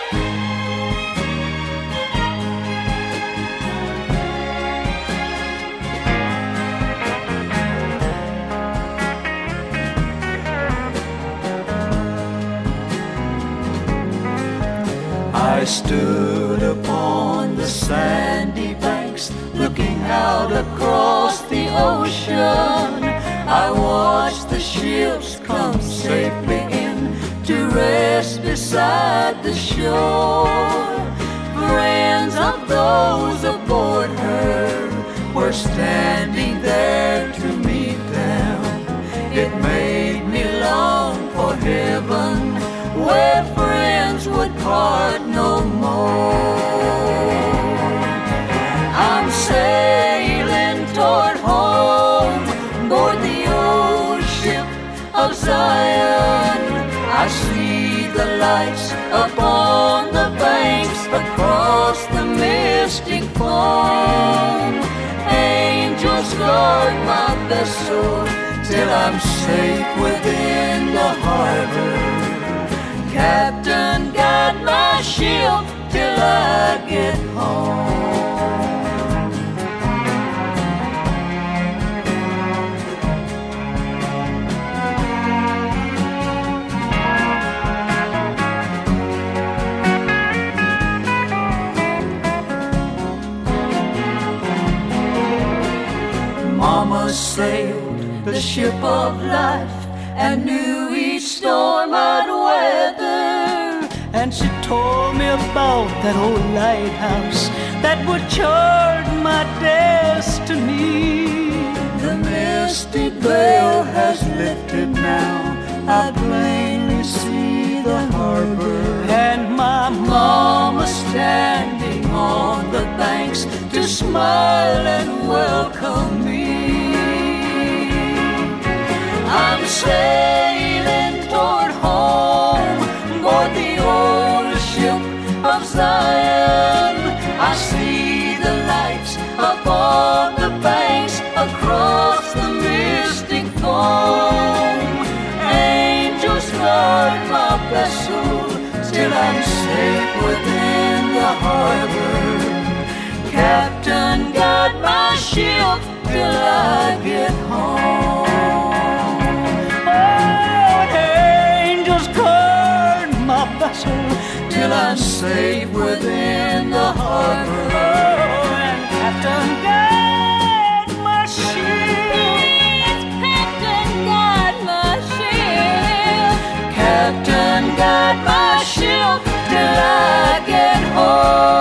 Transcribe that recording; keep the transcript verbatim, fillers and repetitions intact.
I stood upon the sandy banks, looking out across the ocean. I watched the ships come safely in to rest beside the shore. Friends of those aboard her were standing there to meet them. It made me long for heaven, where friends would part no more. I'm sailing toward home, board the old ship of Zion. I see the lights upon the banks across the mystic foam. Angels guard my vessel till I'm safe within the harbor. Captain, guide my ship till I get home. Mama sailed the ship of life and knew each storm I'd weather. And she told me about that old lighthouse that would chart my destiny. The misty veil has lifted now, I plainly see the harbor. And my mama standing on the banks to smile and welcome me. I'm sailing toward home, board the old ship of Zion. I see the lights upon the banks across the mystic foam. Angels guard my vessel till I'm safe within the harbor. Captain, guide my ship till I get home. Till I'm safe within the harbor. Oh, and Captain, guide my ship. Captain, guide my ship. Captain, guide my ship till I get home.